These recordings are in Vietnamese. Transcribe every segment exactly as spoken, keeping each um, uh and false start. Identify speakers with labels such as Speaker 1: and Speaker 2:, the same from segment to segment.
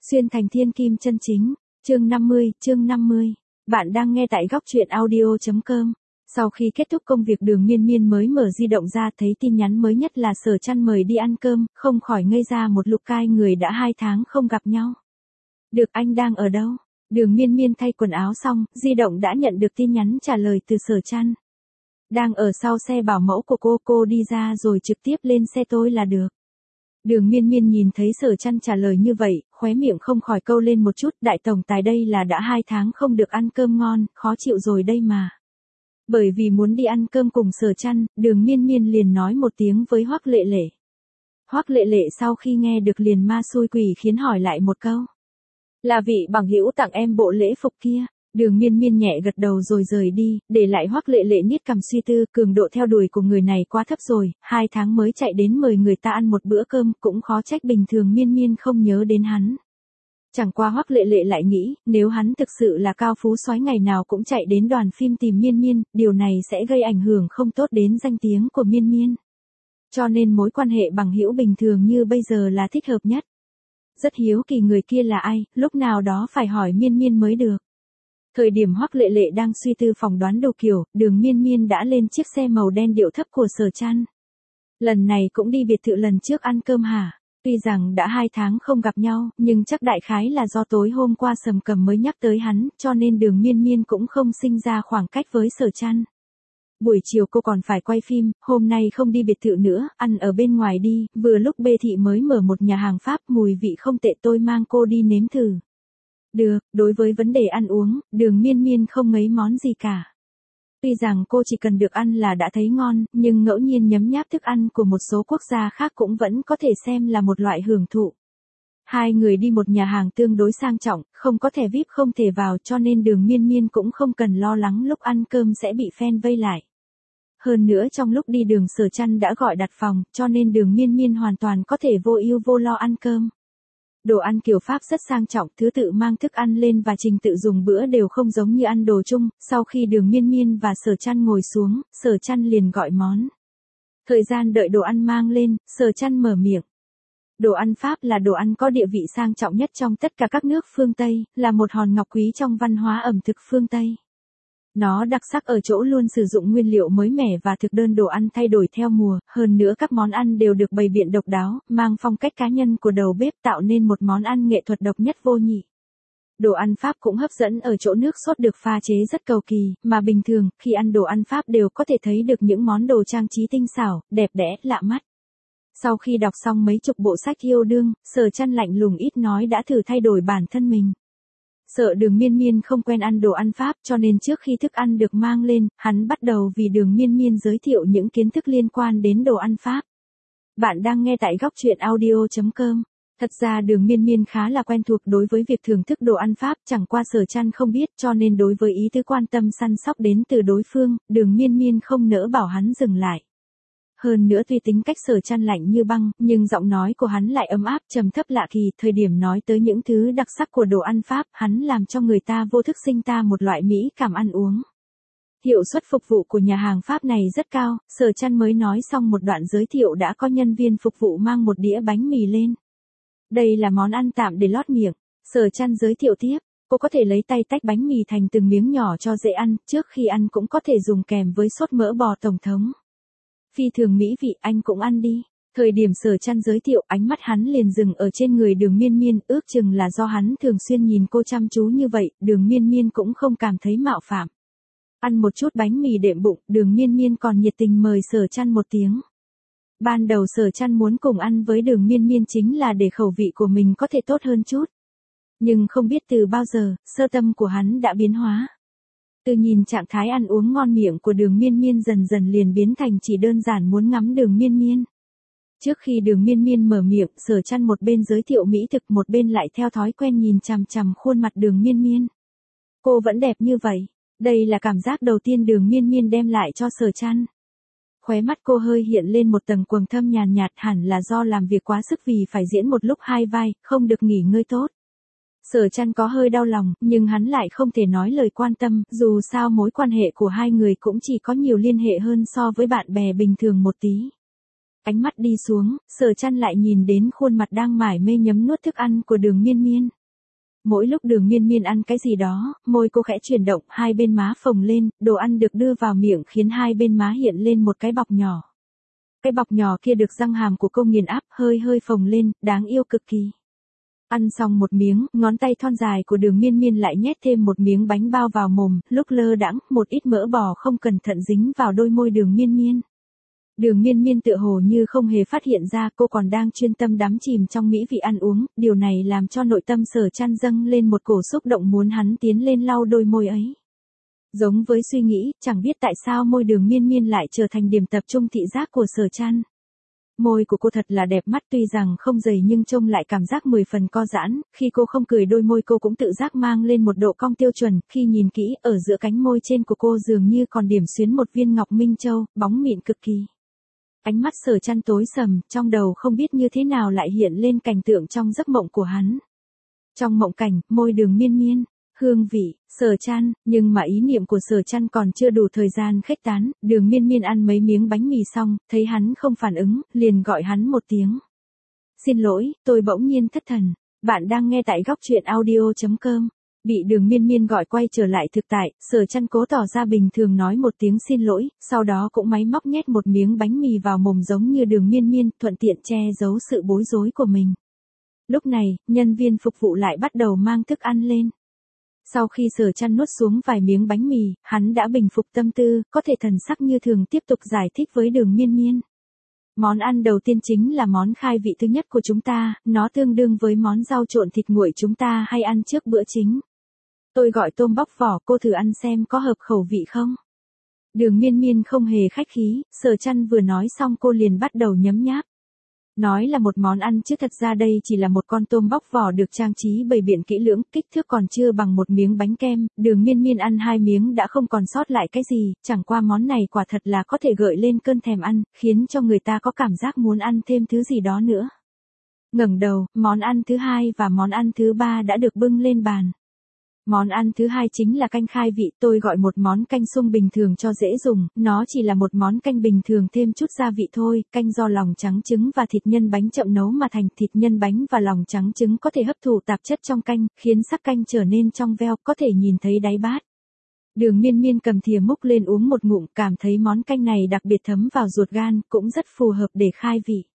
Speaker 1: Xuyên thành thiên kim chân chính, chương năm mươi, chương năm mươi. Bạn đang nghe tại góc truyện audio chấm com. Sau khi kết thúc công việc Đường Miên Miên mới mở di động ra thấy tin nhắn mới nhất là Sở Trăn mời đi ăn cơm, không khỏi ngây ra một lúc, cai người đã hai tháng không gặp nhau. Được, anh đang ở đâu? Đường Miên Miên thay quần áo xong, di động đã nhận được tin nhắn trả lời từ Sở Trăn. Đang ở sau xe bảo mẫu của cô, cô đi ra rồi trực tiếp lên xe tôi là được. Đường Miên Miên nhìn thấy Sở Trăn trả lời như vậy, khóe miệng không khỏi câu lên một chút, đại tổng tài đây là đã hai tháng không được ăn cơm ngon, khó chịu rồi đây mà. Bởi vì muốn đi ăn cơm cùng Sở Trăn, Đường Miên Miên liền nói một tiếng với Hoắc Lệ Lệ. Hoắc Lệ Lệ sau khi nghe được liền ma xui quỷ khiến hỏi lại một câu. Là vị bằng hữu tặng em bộ lễ phục kia. Đường Miên Miên nhẹ gật đầu rồi rời đi, để lại Hoắc Lệ Lệ niết cằm suy tư, cường độ theo đuổi của người này quá thấp rồi, hai tháng mới chạy đến mời người ta ăn một bữa cơm, cũng khó trách bình thường Miên Miên không nhớ đến hắn. Chẳng qua Hoắc Lệ Lệ lại nghĩ, nếu hắn thực sự là cao phú soái ngày nào cũng chạy đến đoàn phim tìm Miên Miên, điều này sẽ gây ảnh hưởng không tốt đến danh tiếng của Miên Miên. Cho nên mối quan hệ bằng hữu bình thường như bây giờ là thích hợp nhất. Rất hiếu kỳ người kia là ai, lúc nào đó phải hỏi Miên Miên mới được. Thời điểm Hoắc Lệ Lệ đang suy tư phỏng đoán đồ kiểu, Đường Miên Miên đã lên chiếc xe màu đen điệu thấp của Sở Trăn. Lần này cũng đi biệt thự lần trước ăn cơm hả? Tuy rằng đã hai tháng không gặp nhau, nhưng chắc đại khái là do tối hôm qua Sầm Cầm mới nhắc tới hắn, cho nên Đường Miên Miên cũng không sinh ra khoảng cách với Sở Trăn. Buổi chiều cô còn phải quay phim, hôm nay không đi biệt thự nữa, ăn ở bên ngoài đi, vừa lúc Bê Thị mới mở một nhà hàng Pháp, mùi vị không tệ, tôi mang cô đi nếm thử. Được, đối với vấn đề ăn uống, Đường Miên Miên không mấy món gì cả. Tuy rằng cô chỉ cần được ăn là đã thấy ngon, nhưng ngẫu nhiên nhấm nháp thức ăn của một số quốc gia khác cũng vẫn có thể xem là một loại hưởng thụ. Hai người đi một nhà hàng tương đối sang trọng, không có thẻ vi ai pi không thể vào, cho nên Đường Miên Miên cũng không cần lo lắng lúc ăn cơm sẽ bị fan vây lại. Hơn nữa trong lúc đi đường Sở Trăn đã gọi đặt phòng, cho nên Đường Miên Miên hoàn toàn có thể vô ưu vô lo ăn cơm. Đồ ăn kiểu Pháp rất sang trọng, thứ tự mang thức ăn lên và trình tự dùng bữa đều không giống như ăn đồ chung. Sau khi Đường Miên Miên và Sở Trăn ngồi xuống, Sở Trăn liền gọi món. Thời gian đợi đồ ăn mang lên, Sở Trăn mở miệng. Đồ ăn Pháp là đồ ăn có địa vị sang trọng nhất trong tất cả các nước phương Tây, là một hòn ngọc quý trong văn hóa ẩm thực phương Tây. Nó đặc sắc ở chỗ luôn sử dụng nguyên liệu mới mẻ và thực đơn đồ ăn thay đổi theo mùa, hơn nữa các món ăn đều được bày biện độc đáo, mang phong cách cá nhân của đầu bếp tạo nên một món ăn nghệ thuật độc nhất vô nhị. Đồ ăn Pháp cũng hấp dẫn ở chỗ nước sốt được pha chế rất cầu kỳ, mà bình thường, khi ăn đồ ăn Pháp đều có thể thấy được những món đồ trang trí tinh xảo, đẹp đẽ, lạ mắt. Sau khi đọc xong mấy chục bộ sách yêu đương, Sở Trăn lạnh lùng ít nói đã thử thay đổi bản thân mình. Sợ Đường Miên Miên không quen ăn đồ ăn Pháp cho nên trước khi thức ăn được mang lên, hắn bắt đầu vì Đường Miên Miên giới thiệu những kiến thức liên quan đến đồ ăn Pháp. Bạn đang nghe tại góc truyện audio chấm com. Thật ra Đường Miên Miên khá là quen thuộc đối với việc thưởng thức đồ ăn Pháp, chẳng qua Sở Trăn không biết cho nên đối với ý tứ quan tâm săn sóc đến từ đối phương, Đường Miên Miên không nỡ bảo hắn dừng lại. Hơn nữa tuy tính cách Sở Trăn lạnh như băng, nhưng giọng nói của hắn lại ấm áp, trầm thấp lạ kỳ, thời điểm nói tới những thứ đặc sắc của đồ ăn Pháp, hắn làm cho người ta vô thức sinh ta một loại mỹ cảm ăn uống. Hiệu suất phục vụ của nhà hàng Pháp này rất cao, Sở Trăn mới nói xong một đoạn giới thiệu đã có nhân viên phục vụ mang một đĩa bánh mì lên. Đây là món ăn tạm để lót miệng, Sở Trăn giới thiệu tiếp, cô có thể lấy tay tách bánh mì thành từng miếng nhỏ cho dễ ăn, trước khi ăn cũng có thể dùng kèm với sốt mỡ bò tổng thống. Phi thường mỹ vị, anh cũng ăn đi. Thời điểm Sở Trăn giới thiệu, ánh mắt hắn liền dừng ở trên người Đường Miên Miên, ước chừng là do hắn thường xuyên nhìn cô chăm chú như vậy, Đường Miên Miên cũng không cảm thấy mạo phạm. Ăn một chút bánh mì đệm bụng, Đường Miên Miên còn nhiệt tình mời Sở Trăn một tiếng. Ban đầu Sở Trăn muốn cùng ăn với Đường Miên Miên chính là để khẩu vị của mình có thể tốt hơn chút. Nhưng không biết từ bao giờ, sơ tâm của hắn đã biến hóa. Từ nhìn trạng thái ăn uống ngon miệng của Đường Miên Miên dần dần liền biến thành chỉ đơn giản muốn ngắm Đường Miên Miên. Trước khi Đường Miên Miên mở miệng, Sở Trăn một bên giới thiệu mỹ thực một bên lại theo thói quen nhìn chằm chằm khuôn mặt Đường Miên Miên. Cô vẫn đẹp như vậy. Đây là cảm giác đầu tiên Đường Miên Miên đem lại cho Sở Trăn. Khóe mắt cô hơi hiện lên một tầng quầng thâm nhàn nhạt, hẳn là do làm việc quá sức vì phải diễn một lúc hai vai, không được nghỉ ngơi tốt. Sở Trăn có hơi đau lòng, nhưng hắn lại không thể nói lời quan tâm, dù sao mối quan hệ của hai người cũng chỉ có nhiều liên hệ hơn so với bạn bè bình thường một tí. Ánh mắt đi xuống, Sở Trăn lại nhìn đến khuôn mặt đang mải mê nhấm nuốt thức ăn của Đường Miên Miên. Mỗi lúc Đường Miên Miên ăn cái gì đó, môi cô khẽ chuyển động, hai bên má phồng lên, đồ ăn được đưa vào miệng khiến hai bên má hiện lên một cái bọc nhỏ. Cái bọc nhỏ kia được răng hàm của cô nghiền áp, hơi hơi phồng lên, đáng yêu cực kỳ. Ăn xong một miếng, ngón tay thon dài của Đường Miên Miên lại nhét thêm một miếng bánh bao vào mồm, lúc lơ đãng, một ít mỡ bò không cẩn thận dính vào đôi môi Đường Miên Miên. Đường Miên Miên tựa hồ như không hề phát hiện ra cô còn đang chuyên tâm đắm chìm trong mỹ vị ăn uống, điều này làm cho nội tâm Sở Trăn dâng lên một cổ xúc động muốn hắn tiến lên lau đôi môi ấy. Giống với suy nghĩ, chẳng biết tại sao môi Đường Miên Miên lại trở thành điểm tập trung thị giác của Sở Trăn. Môi của cô thật là đẹp mắt, tuy rằng không dày nhưng trông lại cảm giác mười phần co giãn, khi cô không cười đôi môi cô cũng tự giác mang lên một độ cong tiêu chuẩn, khi nhìn kỹ, ở giữa cánh môi trên của cô dường như còn điểm xuyến một viên ngọc minh châu, bóng mịn cực kỳ. Ánh mắt Sở Trăn tối sầm, trong đầu không biết như thế nào lại hiện lên cảnh tượng trong giấc mộng của hắn. Trong mộng cảnh, môi Đường Miên Miên, hương vị, Sở Trăn, nhưng mà ý niệm của Sở Trăn còn chưa đủ thời gian khuếch tán, Đường Miên Miên ăn mấy miếng bánh mì xong, thấy hắn không phản ứng, liền gọi hắn một tiếng. Xin lỗi, tôi bỗng nhiên thất thần, bạn đang nghe tại góc truyện audio chấm com. Bị Đường Miên Miên gọi quay trở lại thực tại, Sở Trăn cố tỏ ra bình thường nói một tiếng xin lỗi, sau đó cũng máy móc nhét một miếng bánh mì vào mồm giống như Đường Miên Miên, thuận tiện che giấu sự bối rối của mình. Lúc này, nhân viên phục vụ lại bắt đầu mang thức ăn lên. Sau khi Sở Trăn nuốt xuống vài miếng bánh mì, hắn đã bình phục tâm tư, có thể thần sắc như thường tiếp tục giải thích với Đường Miên Miên. Món ăn đầu tiên chính là món khai vị thứ nhất của chúng ta, nó tương đương với món rau trộn thịt nguội chúng ta hay ăn trước bữa chính. Tôi gọi tôm bóc vỏ, cô thử ăn xem có hợp khẩu vị không? Đường Miên Miên không hề khách khí, Sở Trăn vừa nói xong cô liền bắt đầu nhấm nháp. Nói là một món ăn chứ thật ra đây chỉ là một con tôm bóc vỏ được trang trí bày biện kỹ lưỡng, kích thước còn chưa bằng một miếng bánh kem, Đường Miên Miên ăn hai miếng đã không còn sót lại cái gì, chẳng qua món này quả thật là có thể gợi lên cơn thèm ăn, khiến cho người ta có cảm giác muốn ăn thêm thứ gì đó nữa. Ngẩng đầu, món ăn thứ hai và món ăn thứ ba đã được bưng lên bàn. Món ăn thứ hai chính là canh khai vị, tôi gọi một món canh sung bình thường cho dễ dùng, nó chỉ là một món canh bình thường thêm chút gia vị thôi, canh do lòng trắng trứng và thịt nhân bánh chậm nấu mà thành, thịt nhân bánh và lòng trắng trứng có thể hấp thụ tạp chất trong canh, khiến sắc canh trở nên trong veo, có thể nhìn thấy đáy bát. Đường Miên Miên cầm thìa múc lên uống một ngụm, cảm thấy món canh này đặc biệt thấm vào ruột gan, cũng rất phù hợp để khai vị.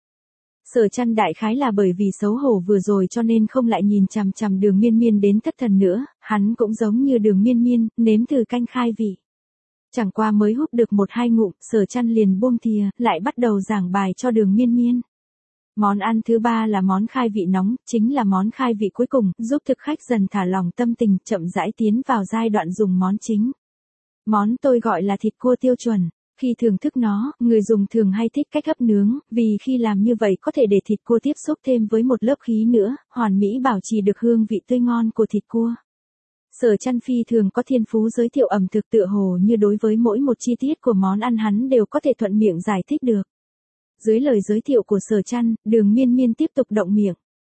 Speaker 1: Sở Trăn đại khái là bởi vì xấu hổ vừa rồi cho nên không lại nhìn chằm chằm Đường Miên Miên đến thất thần nữa, hắn cũng giống như Đường Miên Miên, nếm thử canh khai vị. Chẳng qua mới húp được một hai ngụm, Sở Trăn liền buông thìa, lại bắt đầu giảng bài cho Đường Miên Miên. Món ăn thứ ba là món khai vị nóng, chính là món khai vị cuối cùng, giúp thực khách dần thả lỏng tâm tình, chậm rãi tiến vào giai đoạn dùng món chính. Món tôi gọi là thịt cua tiêu chuẩn. Khi thưởng thức nó, người dùng thường hay thích cách hấp nướng, vì khi làm như vậy có thể để thịt cua tiếp xúc thêm với một lớp khí nữa, hoàn mỹ bảo trì được hương vị tươi ngon của thịt cua. Sở Trăn phi thường có thiên phú giới thiệu ẩm thực, tựa hồ như đối với mỗi một chi tiết của món ăn hắn đều có thể thuận miệng giải thích được. Dưới lời giới thiệu của Sở Trăn, Đường Miên Miên tiếp tục động miệng.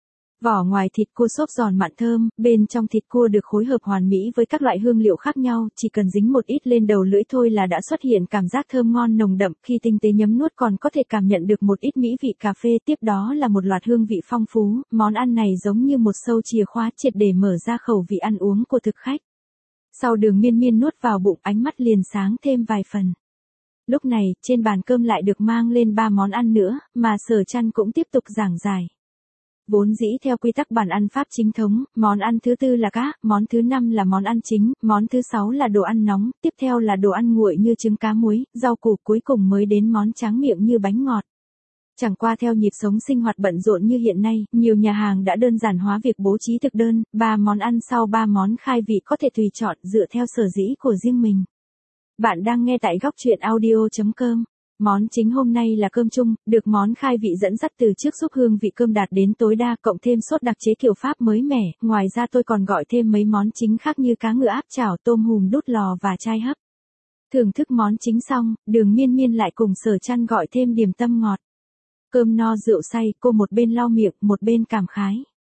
Speaker 1: Vỏ ngoài thịt cua xốp giòn mặn thơm, bên trong thịt cua được phối hợp hoàn mỹ với các loại hương liệu khác nhau, chỉ cần dính một ít lên đầu lưỡi thôi là đã xuất hiện cảm giác thơm ngon nồng đậm, khi tinh tế nhấm nuốt còn có thể cảm nhận được một ít mỹ vị cà phê, tiếp đó là một loạt hương vị phong phú, món ăn này giống như một sâu chìa khóa triệt để mở ra khẩu vị ăn uống của thực khách. Sau Đường Miên Miên nuốt vào bụng, ánh mắt liền sáng thêm vài phần. Lúc này, trên bàn cơm lại được mang lên ba món ăn nữa, mà Sở Trăn cũng tiếp tục giảng giải. Vốn dĩ theo quy tắc bàn ăn Pháp chính thống, món ăn thứ tư là cá, món thứ năm là món ăn chính, món thứ sáu là đồ ăn nóng, tiếp theo là đồ ăn nguội như trứng cá muối, rau củ, cuối cùng mới đến món tráng miệng như bánh ngọt. Chẳng qua theo nhịp sống sinh hoạt bận rộn như hiện nay, nhiều nhà hàng đã đơn giản hóa việc bố trí thực đơn, ba món ăn sau ba món khai vị có thể tùy chọn dựa theo sở dĩ của riêng mình. Bạn đang nghe tại góc truyện audio chấm com. Món chính hôm nay là cơm chung, được món khai vị dẫn dắt từ trước giúp hương vị cơm đạt đến tối đa, cộng thêm sốt đặc chế kiểu Pháp mới mẻ, ngoài ra tôi còn gọi thêm mấy món chính khác như cá ngựa áp chảo, tôm hùm đút lò và chai hấp. Thưởng thức món chính xong, Đường Miên Miên lại cùng Sở Trăn gọi thêm điểm tâm ngọt. Cơm no rượu say, cô một bên lau miệng, một bên cảm khái.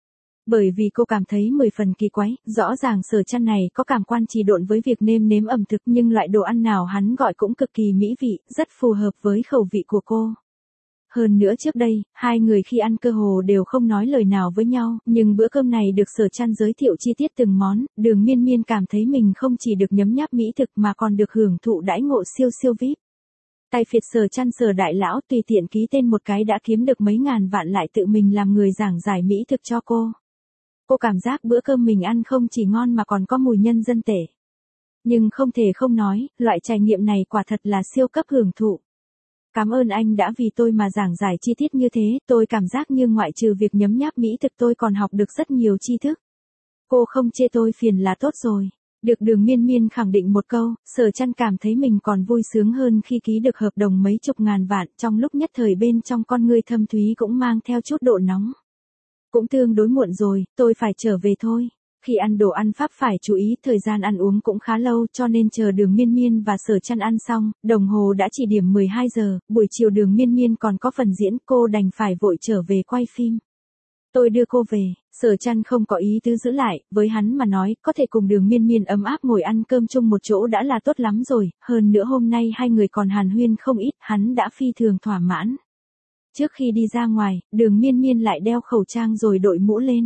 Speaker 1: Bởi vì cô cảm thấy mười phần kỳ quái, rõ ràng Sở Trăn này có cảm quan trì độn với việc nêm nếm ẩm thực, nhưng loại đồ ăn nào hắn gọi cũng cực kỳ mỹ vị, rất phù hợp với khẩu vị của cô. Hơn nữa trước đây, hai người khi ăn cơ hồ đều không nói lời nào với nhau, nhưng bữa cơm này được Sở Trăn giới thiệu chi tiết từng món, Đường Miên Miên cảm thấy mình không chỉ được nhấm nháp mỹ thực mà còn được hưởng thụ đãi ngộ siêu siêu vi ai pi. Tay phiệt Sở Trăn Sở đại lão tùy tiện ký tên một cái đã kiếm được mấy ngàn vạn lại tự mình làm người giảng giải mỹ thực cho cô. Cô cảm giác bữa cơm mình ăn không chỉ ngon mà còn có mùi nhân dân tệ. Nhưng không thể không nói, loại trải nghiệm này quả thật là siêu cấp hưởng thụ. Cảm ơn anh đã vì tôi mà giảng giải chi tiết như thế, tôi cảm giác như ngoại trừ việc nhấm nháp mỹ thực tôi còn học được rất nhiều tri thức. Cô không chê tôi phiền là tốt rồi. Được Đường Miên Miên khẳng định một câu, Sở Trăn cảm thấy mình còn vui sướng hơn khi ký được hợp đồng mấy chục ngàn vạn, trong lúc nhất thời bên trong con ngươi thâm thúy cũng mang theo chút độ nóng. Cũng tương đối muộn rồi, tôi phải trở về thôi. Khi ăn đồ ăn Pháp phải chú ý thời gian ăn uống cũng khá lâu cho nên chờ Đường Miên Miên và Sở Trăn ăn xong, đồng hồ đã chỉ điểm mười hai giờ, buổi chiều Đường Miên Miên còn có phần diễn cô đành phải vội trở về quay phim. Tôi đưa cô về, Sở Trăn không có ý tứ giữ lại, với hắn mà nói, có thể cùng Đường Miên Miên ấm áp ngồi ăn cơm chung một chỗ đã là tốt lắm rồi, hơn nữa hôm nay hai người còn hàn huyên không ít, hắn đã phi thường thỏa mãn. Trước khi đi ra ngoài, Đường Miên Miên lại đeo khẩu trang rồi đội mũ lên.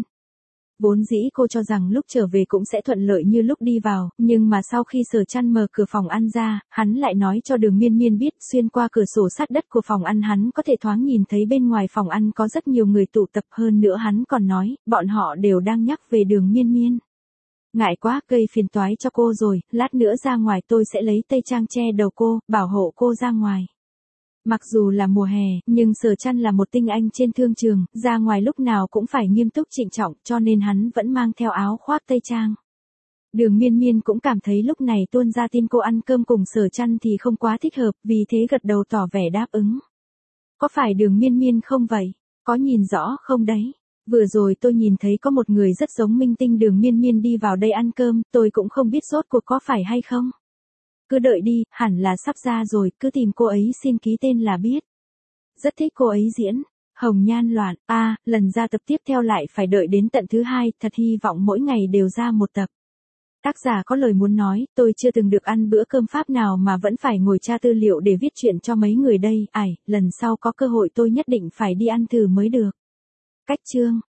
Speaker 1: Vốn dĩ cô cho rằng lúc trở về cũng sẽ thuận lợi như lúc đi vào, nhưng mà sau khi Sở Trăn mở cửa phòng ăn ra, hắn lại nói cho Đường Miên Miên biết xuyên qua cửa sổ sát đất của phòng ăn hắn có thể thoáng nhìn thấy bên ngoài phòng ăn có rất nhiều người tụ tập, hơn nữa hắn còn nói, bọn họ đều đang nhắc về Đường Miên Miên. Ngại quá, gây phiền toái cho cô rồi, lát nữa ra ngoài tôi sẽ lấy tây trang che đầu cô, bảo hộ cô ra ngoài. Mặc dù là mùa hè, nhưng Sở Trăn là một tinh anh trên thương trường, ra ngoài lúc nào cũng phải nghiêm túc trịnh trọng, cho nên hắn vẫn mang theo áo khoác tây trang. Đường Miên Miên cũng cảm thấy lúc này tuôn ra tin cô ăn cơm cùng Sở Trăn thì không quá thích hợp, vì thế gật đầu tỏ vẻ đáp ứng. Có phải Đường Miên Miên không vậy? Có nhìn rõ không đấy? Vừa rồi tôi nhìn thấy có một người rất giống minh tinh Đường Miên Miên đi vào đây ăn cơm, tôi cũng không biết rốt cuộc có phải hay không. Cứ đợi đi, hẳn là sắp ra rồi, cứ tìm cô ấy xin ký tên là biết. Rất thích cô ấy diễn. Hồng nhan loạn, a à, lần ra tập tiếp theo lại phải đợi đến tận thứ hai, thật hy vọng mỗi ngày đều ra một tập. Tác giả có lời muốn nói, tôi chưa từng được ăn bữa cơm Pháp nào mà vẫn phải ngồi tra tư liệu để viết chuyện cho mấy người đây, ải, lần sau có cơ hội tôi nhất định phải đi ăn thử mới được. Cách chương